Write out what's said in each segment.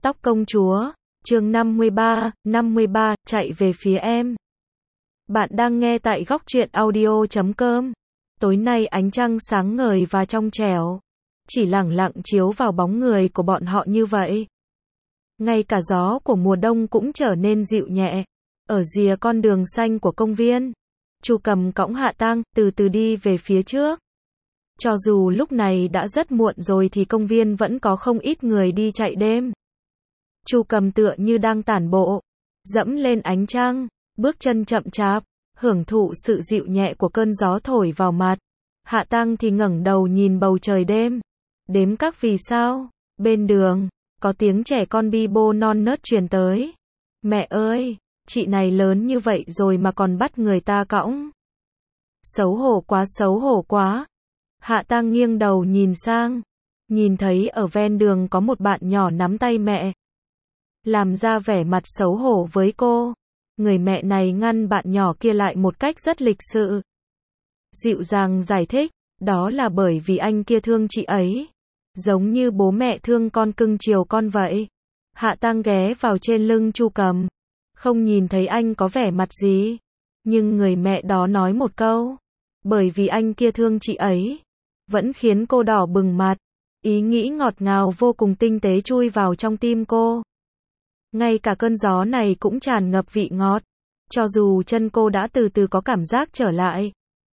Tóc công chúa, chương 53, chạy về phía em. Bạn đang nghe tại góc truyện audio.com. Tối nay ánh trăng sáng ngời và trong trẻo, chỉ lẳng lặng chiếu vào bóng người của bọn họ như vậy. Ngay cả gió của mùa đông cũng trở nên dịu nhẹ. Ở rìa con đường xanh của công viên, Chu Cầm cõng Hạ Tang, từ từ đi về phía trước. Cho dù lúc này đã rất muộn rồi thì công viên vẫn có không ít người đi chạy đêm. Chu Cầm tựa như đang tản bộ, dẫm lên ánh trăng, bước chân chậm chạp, hưởng thụ sự dịu nhẹ của cơn gió thổi vào mặt. Hạ Tang thì ngẩng đầu nhìn bầu trời đêm, đếm các vì sao. Bên đường, có tiếng trẻ con bi bô non nớt truyền tới. Mẹ ơi, chị này lớn như vậy rồi mà còn bắt người ta cõng. Xấu hổ quá. Hạ Tang nghiêng đầu nhìn sang, nhìn thấy ở ven đường có một bạn nhỏ nắm tay mẹ, làm ra vẻ mặt xấu hổ với cô. Người mẹ này ngăn bạn nhỏ kia lại một cách rất lịch sự, dịu dàng giải thích, đó là bởi vì anh kia thương chị ấy, giống như bố mẹ thương con cưng chiều con vậy. Hạ Tang ghé vào trên lưng Chu Cầm, không nhìn thấy anh có vẻ mặt gì, nhưng người mẹ đó nói một câu, bởi vì anh kia thương chị ấy, vẫn khiến cô đỏ bừng mặt. Ý nghĩ ngọt ngào vô cùng tinh tế chui vào trong tim cô. Ngay cả cơn gió này cũng tràn ngập vị ngọt, cho dù chân cô đã từ từ có cảm giác trở lại.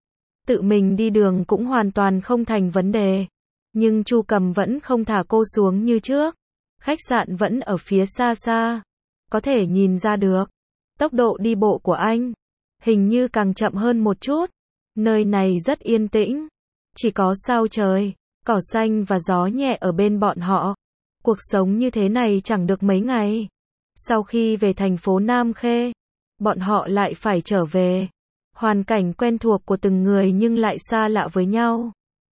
Tự mình đi đường cũng hoàn toàn không thành vấn đề, nhưng Chu Cầm vẫn không thả cô xuống như trước. Khách sạn vẫn ở phía xa xa, có thể nhìn ra được. Tốc độ đi bộ của anh hình như càng chậm hơn một chút. Nơi này rất yên tĩnh, chỉ có sao trời, cỏ xanh và gió nhẹ ở bên bọn họ. Cuộc sống như thế này chẳng được mấy ngày. Sau khi về thành phố Nam Khê, bọn họ lại phải trở về. Hoàn cảnh quen thuộc của từng người nhưng lại xa lạ với nhau.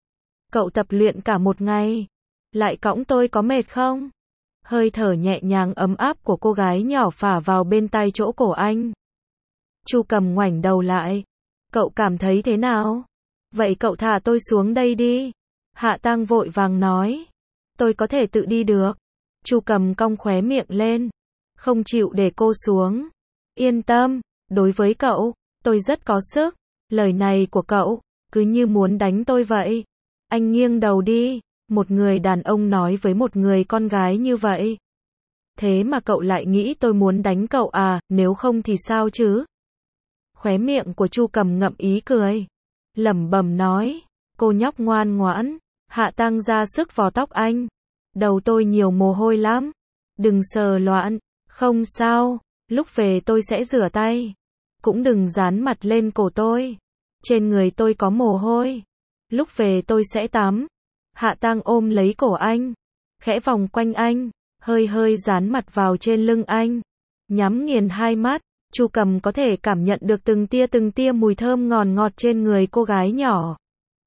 Cậu tập luyện cả một ngày, lại cõng tôi có mệt không? Hơi thở nhẹ nhàng ấm áp của cô gái nhỏ phả vào bên tai chỗ cổ anh. Chu Cầm ngoảnh đầu lại. Cậu cảm thấy thế nào? Vậy cậu thả tôi xuống đây đi. Hạ Tang vội vàng nói. Tôi có thể tự đi được. Chu Cầm cong khóe miệng lên, không chịu để cô xuống. Yên tâm, đối với cậu, tôi rất có sức. Lời này của cậu, cứ như muốn đánh tôi vậy. Anh nghiêng đầu đi. Một người đàn ông nói với một người con gái như vậy. Thế mà cậu lại nghĩ tôi muốn đánh cậu à, nếu không thì sao chứ? Khóe miệng của Chu Cầm ngậm ý cười, lẩm bẩm nói, cô nhóc ngoan ngoãn. Hạ Tang ra sức vò tóc anh. Đầu tôi nhiều mồ hôi lắm. Đừng sờ loạn. Không sao, lúc về tôi sẽ rửa tay. Cũng đừng dán mặt lên cổ tôi. Trên người tôi có mồ hôi. Lúc về tôi sẽ tắm. Hạ Tang ôm lấy cổ anh, khẽ vòng quanh anh, hơi dán mặt vào trên lưng anh. Nhắm nghiền hai mắt, Chu Cầm có thể cảm nhận được từng tia mùi thơm ngọt trên người cô gái nhỏ.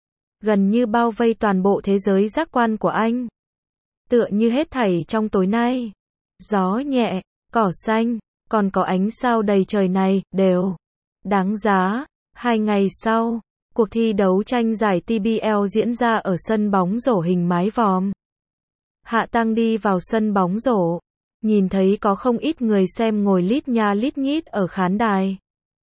Gần như bao vây toàn bộ thế giới giác quan của anh. Tựa như hết thảy trong tối nay, gió nhẹ, cỏ xanh, còn có ánh sao đầy trời này, đều đáng giá. 2 ngày sau, cuộc thi đấu tranh giải TBL diễn ra ở sân bóng rổ hình mái vòm. Hạ Tang đi vào sân bóng rổ, nhìn thấy có không ít người xem ngồi lít nha lít nhít ở khán đài.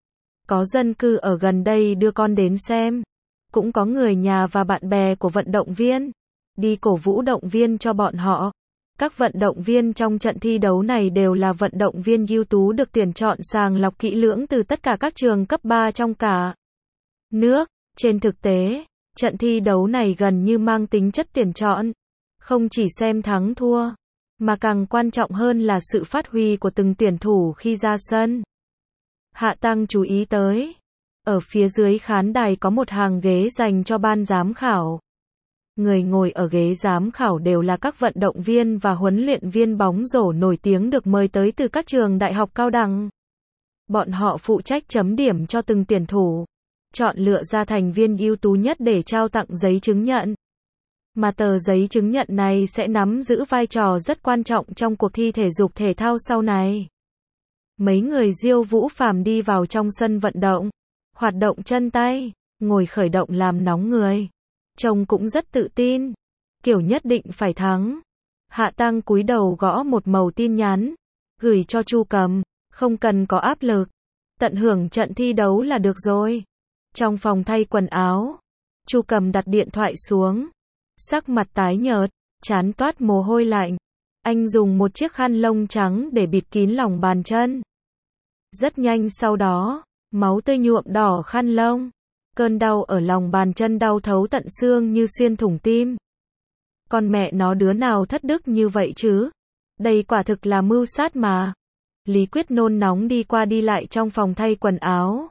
Có dân cư ở gần đây đưa con đến xem, cũng có người nhà và bạn bè của vận động viên, đi cổ vũ động viên cho bọn họ. Các vận động viên trong trận thi đấu này đều là vận động viên ưu tú được tuyển chọn sàng lọc kỹ lưỡng từ tất cả các trường cấp 3 trong cả nước. Trên thực tế, trận thi đấu này gần như mang tính chất tuyển chọn, không chỉ xem thắng thua, mà càng quan trọng hơn là sự phát huy của từng tuyển thủ khi ra sân. Hạ Tang chú ý tới, ở phía dưới khán đài có một hàng ghế dành cho ban giám khảo. Người ngồi ở ghế giám khảo đều là các vận động viên và huấn luyện viên bóng rổ nổi tiếng được mời tới từ các trường đại học cao đẳng. Bọn họ phụ trách chấm điểm cho từng tuyển thủ, chọn lựa ra thành viên ưu tú nhất để trao tặng giấy chứng nhận. Mà tờ giấy chứng nhận này sẽ nắm giữ vai trò rất quan trọng trong cuộc thi thể dục thể thao sau này. Mấy người Diêu Vũ Phàm đi vào trong sân vận động, hoạt động chân tay, ngồi khởi động làm nóng người. Trông cũng rất tự tin, kiểu nhất định phải thắng. Hạ Tăng cúi đầu gõ một mẩu tin nhắn, gửi cho Chu Cầm, không cần có áp lực, tận hưởng trận thi đấu là được rồi. Trong phòng thay quần áo, Chu Cầm đặt điện thoại xuống, sắc mặt tái nhợt, trán toát mồ hôi lạnh. Anh dùng một chiếc khăn lông trắng để bịt kín lòng bàn chân. Rất nhanh sau đó, máu tươi nhuộm đỏ khăn lông. Cơn đau ở lòng bàn chân đau thấu tận xương như xuyên thủng tim. Con mẹ nó đứa nào thất đức như vậy chứ? Đây quả thực là mưu sát mà. Lý Quyết nôn nóng đi qua đi lại trong phòng thay quần áo.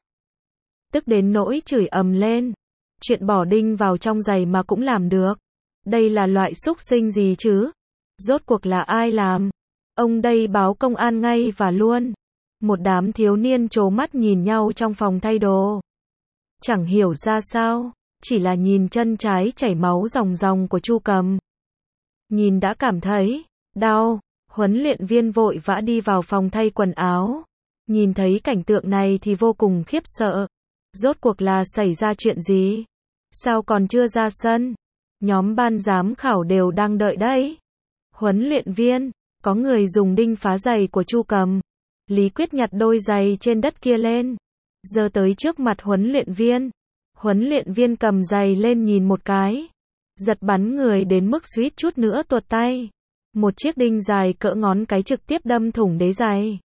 Tức đến nỗi chửi ầm lên. Chuyện bỏ đinh vào trong giày mà cũng làm được. Đây là loại xúc sinh gì chứ? Rốt cuộc là ai làm? Ông đây báo công an ngay và luôn. Một đám thiếu niên trố mắt nhìn nhau trong phòng thay đồ. Chẳng hiểu ra sao, chỉ là nhìn chân trái chảy máu ròng ròng của Chu Cầm. Nhìn đã cảm thấy đau, huấn luyện viên vội vã đi vào phòng thay quần áo. Nhìn thấy cảnh tượng này thì vô cùng khiếp sợ. Rốt cuộc là xảy ra chuyện gì? Sao còn chưa ra sân? Nhóm ban giám khảo đều đang đợi đấy. Huấn luyện viên, có người dùng đinh phá giày của Chu Cầm. Lý Quyết nhặt đôi giày trên đất kia lên, giơ tới trước mặt huấn luyện viên. Huấn luyện viên cầm giày lên nhìn một cái, giật bắn người đến mức suýt chút nữa tuột tay. Một chiếc đinh dài cỡ ngón cái trực tiếp đâm thủng đế giày,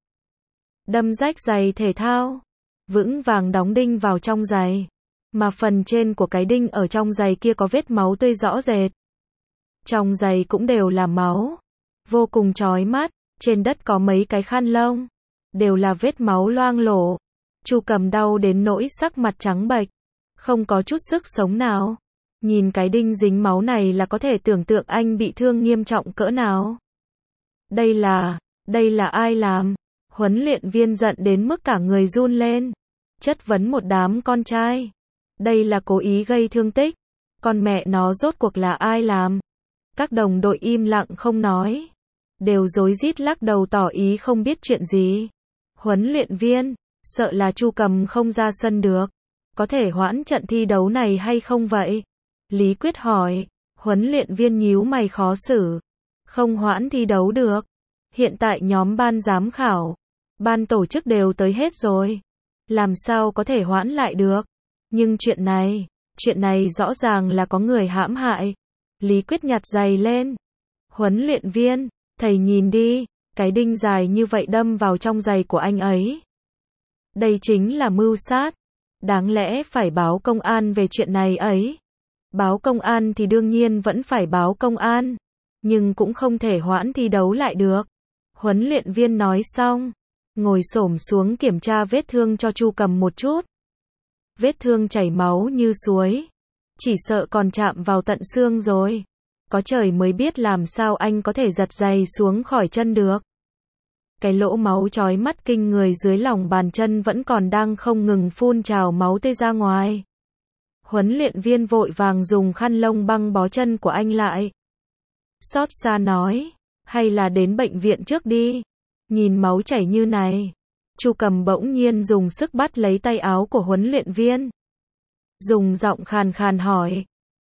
đâm rách giày thể thao, vững vàng đóng đinh vào trong giày. Mà phần trên của cái đinh ở trong giày kia có vết máu tươi rõ rệt. Trong giày cũng đều là máu, vô cùng chói mắt. Trên đất có mấy cái khăn lông, đều là vết máu loang lổ. Chu Cầm đau đến nỗi sắc mặt trắng bệch, không có chút sức sống nào. Nhìn cái đinh dính máu này là có thể tưởng tượng anh bị thương nghiêm trọng cỡ nào. Đây là ai làm? Huấn luyện viên giận đến mức cả người run lên, chất vấn một đám con trai. Đây là cố ý gây thương tích. Con mẹ nó rốt cuộc là ai làm? Các đồng đội im lặng không nói, đều rối rít lắc đầu tỏ ý không biết chuyện gì. Huấn luyện viên, sợ là Chu Cầm không ra sân được. Có thể hoãn trận thi đấu này hay không vậy? Lý Quyết hỏi. Huấn luyện viên nhíu mày khó xử. Không hoãn thi đấu được. Hiện tại nhóm ban giám khảo, ban tổ chức đều tới hết rồi. Làm sao có thể hoãn lại được? Nhưng chuyện này rõ ràng là có người hãm hại. Lý Quyết nhặt giày lên. Huấn luyện viên, thầy nhìn đi, cái đinh dài như vậy đâm vào trong giày của anh ấy. Đây chính là mưu sát. Đáng lẽ phải báo công an về chuyện này ấy. Báo công an thì đương nhiên vẫn phải báo công an, nhưng cũng không thể hoãn thi đấu lại được. Huấn luyện viên nói xong, ngồi xổm xuống kiểm tra vết thương cho Chu Cầm một chút. Vết thương chảy máu như suối, chỉ sợ còn chạm vào tận xương rồi. Có trời mới biết làm sao anh có thể giật giày xuống khỏi chân được. Cái lỗ máu chói mắt kinh người dưới lòng bàn chân vẫn còn đang không ngừng phun trào máu tươi ra ngoài. Huấn luyện viên vội vàng dùng khăn lông băng bó chân của anh lại. Xót xa nói, hay là đến bệnh viện trước đi. Nhìn máu chảy như này. Chu Cầm bỗng nhiên dùng sức bắt lấy tay áo của huấn luyện viên. Dùng giọng khàn khàn hỏi.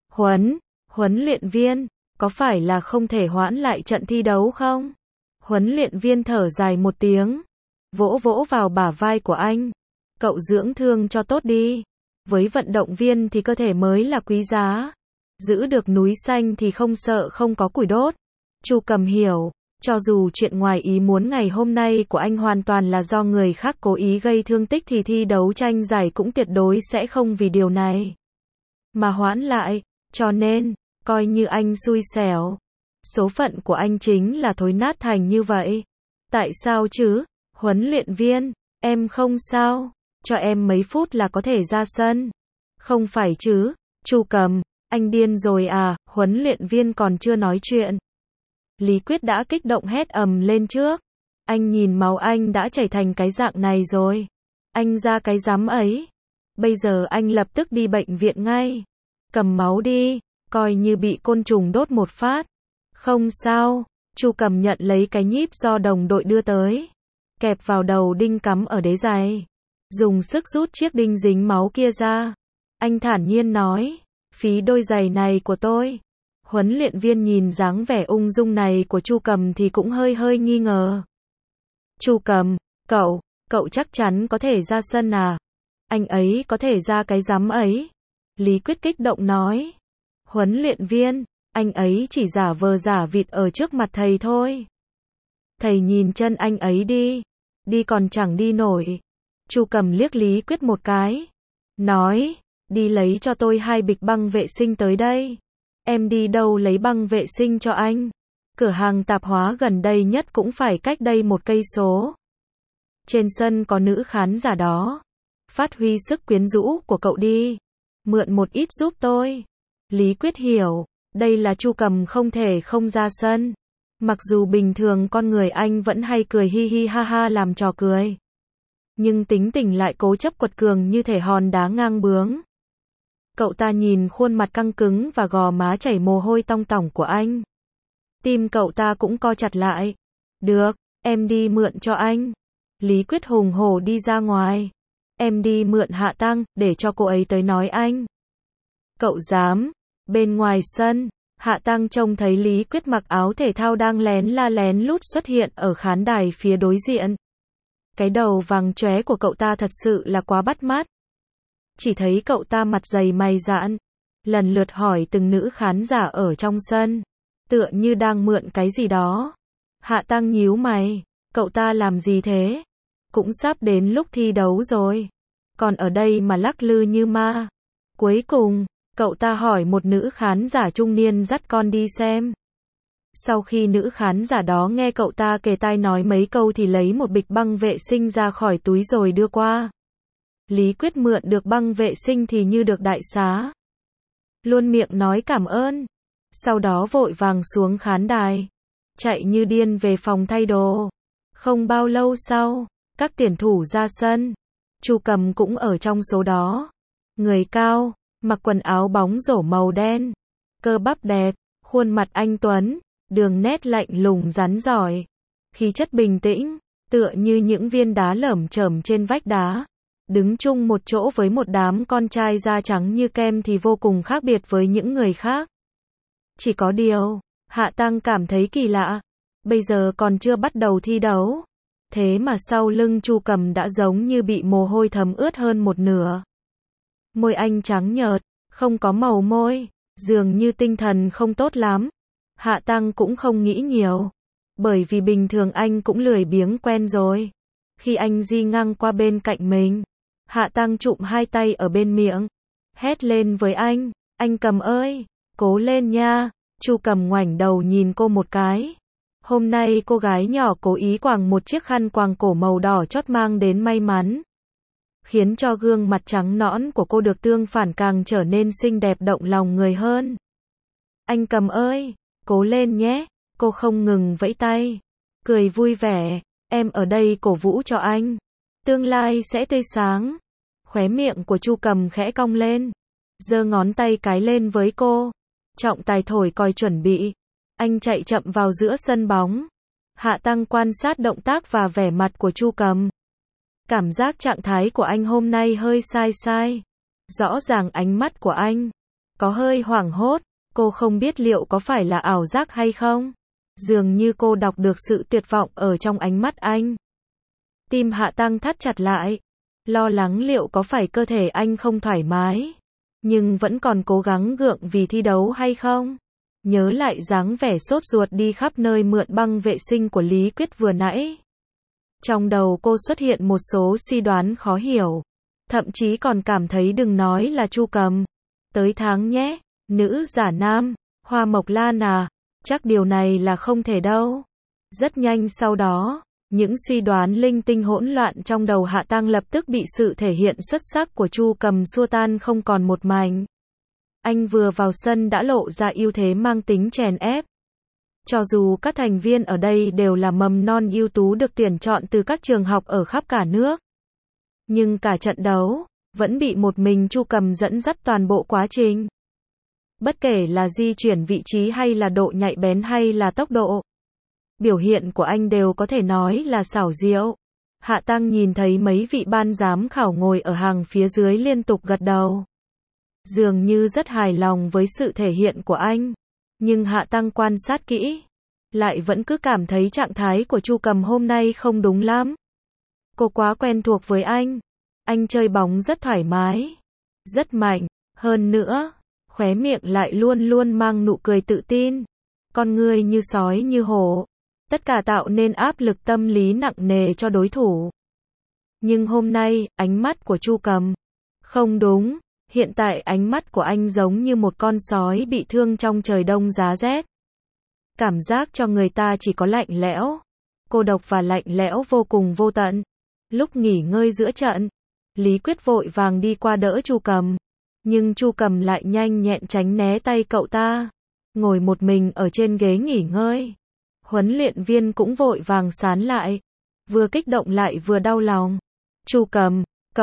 Huấn luyện viên, có phải là không thể hoãn lại trận thi đấu không? Huấn luyện viên thở dài một tiếng, vỗ vỗ vào bả vai của anh. Cậu dưỡng thương cho tốt đi. Với vận động viên thì cơ thể mới là quý giá. Giữ được núi xanh thì không sợ không có củi đốt. Chu Cầm hiểu, cho dù chuyện ngoài ý muốn ngày hôm nay của anh hoàn toàn là do người khác cố ý gây thương tích thì thi đấu tranh giải cũng tuyệt đối sẽ không vì điều này mà hoãn lại. Cho nên, coi như anh xui xẻo. Số phận của anh chính là thối nát thành như vậy. Tại sao chứ? Huấn luyện viên, em không sao. Cho em mấy phút là có thể ra sân. Không phải chứ? Chu Cầm, anh điên rồi à? Huấn luyện viên còn chưa nói chuyện, Lý Quyết đã kích động hét ầm lên trước. Anh nhìn máu anh đã chảy thành cái dạng này rồi. Anh ra cái rắm ấy. Bây giờ anh lập tức đi bệnh viện ngay. Cầm máu đi, coi như bị côn trùng đốt một phát. Không sao. Chu Cầm nhận lấy cái nhíp do đồng đội đưa tới, kẹp vào đầu đinh cắm ở đế giày, dùng sức rút chiếc đinh dính máu kia ra. Anh thản nhiên nói, phí đôi giày này của tôi. Huấn luyện viên nhìn dáng vẻ ung dung này của Chu Cầm thì cũng hơi hơi nghi ngờ. Chu Cầm, cậu chắc chắn có thể ra sân à? Anh ấy có thể ra cái rắm ấy. Lý Quyết kích động nói. Huấn luyện viên, anh ấy chỉ giả vờ giả vịt ở trước mặt thầy thôi. Thầy nhìn chân anh ấy đi còn chẳng đi nổi. Chu Cầm liếc Lý Quyết một cái. Nói, đi lấy cho tôi 2 bịch băng vệ sinh tới đây. Em đi đâu lấy băng vệ sinh cho anh? Cửa hàng tạp hóa gần đây nhất cũng phải cách đây 1 cây số. Trên sân có nữ khán giả đó. Phát huy sức quyến rũ của cậu đi. Mượn một ít giúp tôi. Lý Quyết hiểu, đây là Chu Cầm không thể không ra sân. Mặc dù bình thường con người anh vẫn hay cười hi hi ha ha làm trò cười. Nhưng tính tình lại cố chấp quật cường như thể hòn đá ngang bướng. Cậu ta nhìn khuôn mặt căng cứng và gò má chảy mồ hôi tong tỏng của anh. Tim cậu ta cũng co chặt lại. Được, em đi mượn cho anh. Lý Quyết hùng hổ đi ra ngoài. Em đi mượn Hạ Tăng, để cho cô ấy tới nói anh. Cậu dám. Bên ngoài sân, Hạ Tăng trông thấy Lý Quyết mặc áo thể thao đang lén la lén lút xuất hiện ở khán đài phía đối diện. Cái đầu vàng chóe của cậu ta thật sự là quá bắt mắt. Chỉ thấy cậu ta mặt dày mày dạn, lần lượt hỏi từng nữ khán giả ở trong sân, tựa như đang mượn cái gì đó. Hạ Tăng nhíu mày, cậu ta làm gì thế? Cũng sắp đến lúc thi đấu rồi, còn ở đây mà lắc lư như ma. Cuối cùng, cậu ta hỏi một nữ khán giả trung niên dắt con đi xem. Sau khi nữ khán giả đó nghe cậu ta kề tai nói mấy câu thì lấy một bịch băng vệ sinh ra khỏi túi rồi đưa qua. Lý Quyết mượn được băng vệ sinh thì như được đại xá. Luôn miệng nói cảm ơn. Sau đó vội vàng xuống khán đài. Chạy như điên về phòng thay đồ. Không bao lâu sau, các tuyển thủ ra sân. Chu Cầm cũng ở trong số đó. Người cao, mặc quần áo bóng rổ màu đen. Cơ bắp đẹp, khuôn mặt anh tuấn, đường nét lạnh lùng rắn giỏi. Khí chất bình tĩnh, tựa như những viên đá lởm chởm trên vách đá. Đứng chung một chỗ với một đám con trai da trắng như kem thì vô cùng khác biệt với những người khác. Chỉ có điều, Hạ Tăng cảm thấy kỳ lạ. Bây giờ còn chưa bắt đầu thi đấu. Thế mà sau lưng Chu Cầm đã giống như bị mồ hôi thấm ướt hơn một nửa. Môi anh trắng nhợt, không có màu môi, dường như tinh thần không tốt lắm. Hạ Tăng cũng không nghĩ nhiều. Bởi vì bình thường anh cũng lười biếng quen rồi. Khi anh di ngang qua bên cạnh mình, Hạ Tăng chụm 2 tay ở bên miệng. Hét lên với anh Cầm ơi, cố lên nha. Chu Cầm ngoảnh đầu nhìn cô một cái. Hôm nay cô gái nhỏ cố ý quàng một chiếc khăn quàng cổ màu đỏ chót mang đến may mắn. Khiến cho gương mặt trắng nõn của cô được tương phản càng trở nên xinh đẹp động lòng người hơn. Anh Cầm ơi, cố lên nhé. Cô không ngừng vẫy tay. Cười vui vẻ, em ở đây cổ vũ cho anh. Tương lai sẽ tươi sáng. Khóe miệng của Chu Cầm khẽ cong lên. Giơ ngón tay cái lên với cô. Trọng tài thổi còi chuẩn bị. Anh chạy chậm vào giữa sân bóng. Hạ Tăng quan sát động tác và vẻ mặt của Chu Cầm. Cảm giác trạng thái của anh hôm nay hơi sai. Rõ ràng ánh mắt của anh có hơi hoảng hốt. Cô không biết liệu có phải là ảo giác hay không. Dường như cô đọc được sự tuyệt vọng ở trong ánh mắt anh. Tim Hạ Tăng thắt chặt lại. Lo lắng liệu có phải cơ thể anh không thoải mái. Nhưng vẫn còn cố gắng gượng vì thi đấu hay không. Nhớ lại dáng vẻ sốt ruột đi khắp nơi mượn băng vệ sinh của Lý Quyết vừa nãy. Trong đầu cô xuất hiện một số suy đoán khó hiểu. Thậm chí còn cảm thấy đừng nói là Chu Cầm. Tới tháng nhé, nữ giả nam, Hoa Mộc Lan à, chắc điều này là không thể đâu. Rất nhanh sau đó, những suy đoán linh tinh hỗn loạn trong đầu Hạ Tăng lập tức bị sự thể hiện xuất sắc của Chu Cầm xua tan không còn một mảnh. Anh vừa vào sân đã lộ ra ưu thế mang tính chèn ép. Cho dù các thành viên ở đây đều là mầm non ưu tú được tuyển chọn từ các trường học ở khắp cả nước. Nhưng cả trận đấu, vẫn bị một mình Chu Cầm dẫn dắt toàn bộ quá trình. Bất kể là di chuyển vị trí hay là độ nhạy bén hay là tốc độ. Biểu hiện của anh đều có thể nói là xảo diệu. Hạ Tăng nhìn thấy mấy vị ban giám khảo ngồi ở hàng phía dưới liên tục gật đầu. Dường như rất hài lòng với sự thể hiện của anh. Nhưng Hạ Tăng quan sát kỹ, lại vẫn cứ cảm thấy trạng thái của Chu Cầm hôm nay không đúng lắm. Cô quá quen thuộc với anh chơi bóng rất thoải mái, rất mạnh, hơn nữa, khóe miệng lại luôn luôn mang nụ cười tự tin, con người như sói như hổ, tất cả tạo nên áp lực tâm lý nặng nề cho đối thủ. Nhưng hôm nay, ánh mắt của Chu Cầm không đúng, hiện tại ánh mắt của anh giống như một con sói bị thương trong trời đông giá rét. Cảm giác cho người ta chỉ có lạnh lẽo, cô độc và lạnh lẽo vô cùng vô tận. Lúc nghỉ ngơi giữa trận, Lý Quyết vội vàng đi qua đỡ Chu Cầm, nhưng Chu Cầm lại nhanh nhẹn tránh né tay cậu ta, ngồi một mình ở trên ghế nghỉ ngơi. Huấn luyện viên cũng vội vàng sán lại, vừa kích động lại vừa đau lòng. Chu Cầm,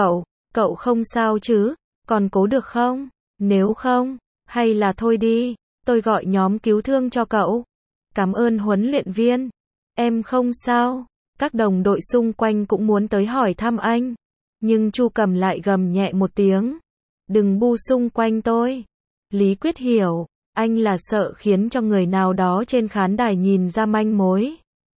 cậu không sao chứ, còn cố được không? Nếu không, hay là thôi đi, tôi gọi nhóm cứu thương cho cậu. Cảm ơn huấn luyện viên, em không sao. Các đồng đội xung quanh cũng muốn tới hỏi thăm anh, nhưng Chu Cầm lại gầm nhẹ một tiếng, đừng bu xung quanh tôi. Lý Quyết hiểu, anh là sợ khiến cho người nào đó trên khán đài nhìn ra manh mối.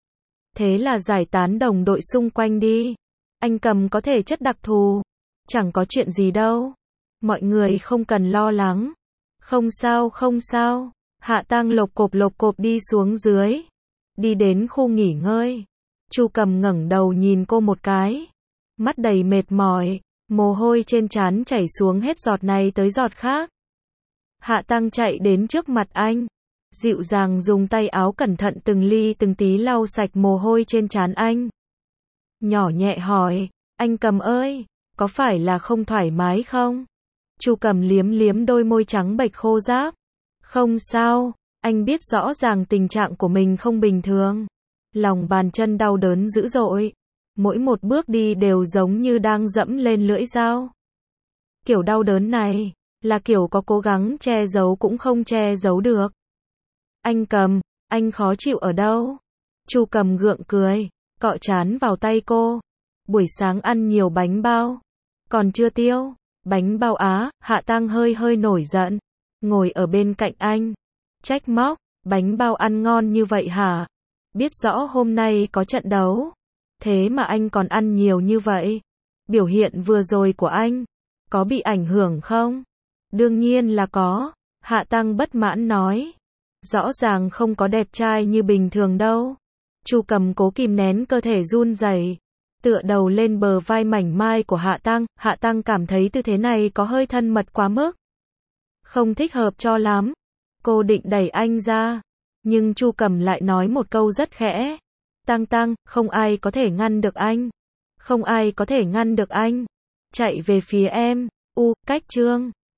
Thế là giải tán đồng đội xung quanh đi. Anh Cầm có thể chất đặc thù, chẳng có chuyện gì đâu. Mọi người không cần lo lắng. Không sao. Hạ Tăng lộc cộp đi xuống dưới, đi đến khu nghỉ ngơi. Chu Cầm ngẩng đầu nhìn cô một cái, mắt đầy mệt mỏi, mồ hôi trên trán chảy xuống hết giọt này tới giọt khác. Hạ Tăng chạy đến trước mặt anh, dịu dàng dùng tay áo cẩn thận từng ly từng tí lau sạch mồ hôi trên trán anh. Nhỏ nhẹ hỏi, anh Cầm ơi, có phải là không thoải mái không? Chu Cầm liếm liếm đôi môi trắng bệch khô ráp. Không sao, anh biết rõ ràng tình trạng của mình không bình thường. Lòng bàn chân đau đớn dữ dội. Mỗi một bước đi đều giống như đang dẫm lên lưỡi dao. Kiểu đau đớn này, là kiểu có cố gắng che giấu cũng không che giấu được. Anh Cầm, anh khó chịu ở đâu? Chu Cầm gượng cười, cọ trán vào tay cô. Buổi sáng ăn nhiều bánh bao, còn chưa tiêu. Bánh bao á? Hạ Tăng hơi nổi giận, ngồi ở bên cạnh anh, trách móc, bánh bao ăn ngon như vậy hả? Biết rõ hôm nay có trận đấu, thế mà anh còn ăn nhiều như vậy. Biểu hiện vừa rồi của anh, có bị ảnh hưởng không? Đương nhiên là có, Hạ Tăng bất mãn nói. Rõ ràng không có đẹp trai như bình thường đâu. Chu Cầm cố kìm nén cơ thể run rẩy, tựa đầu lên bờ vai mảnh mai của Hạ Tăng cảm thấy tư thế này có hơi thân mật quá mức. Không thích hợp cho lắm. Cô định đẩy anh ra, nhưng Chu Cầm lại nói một câu rất khẽ. Tăng, không ai có thể ngăn được anh. Không ai có thể ngăn được anh. Chạy về phía em. Cách chương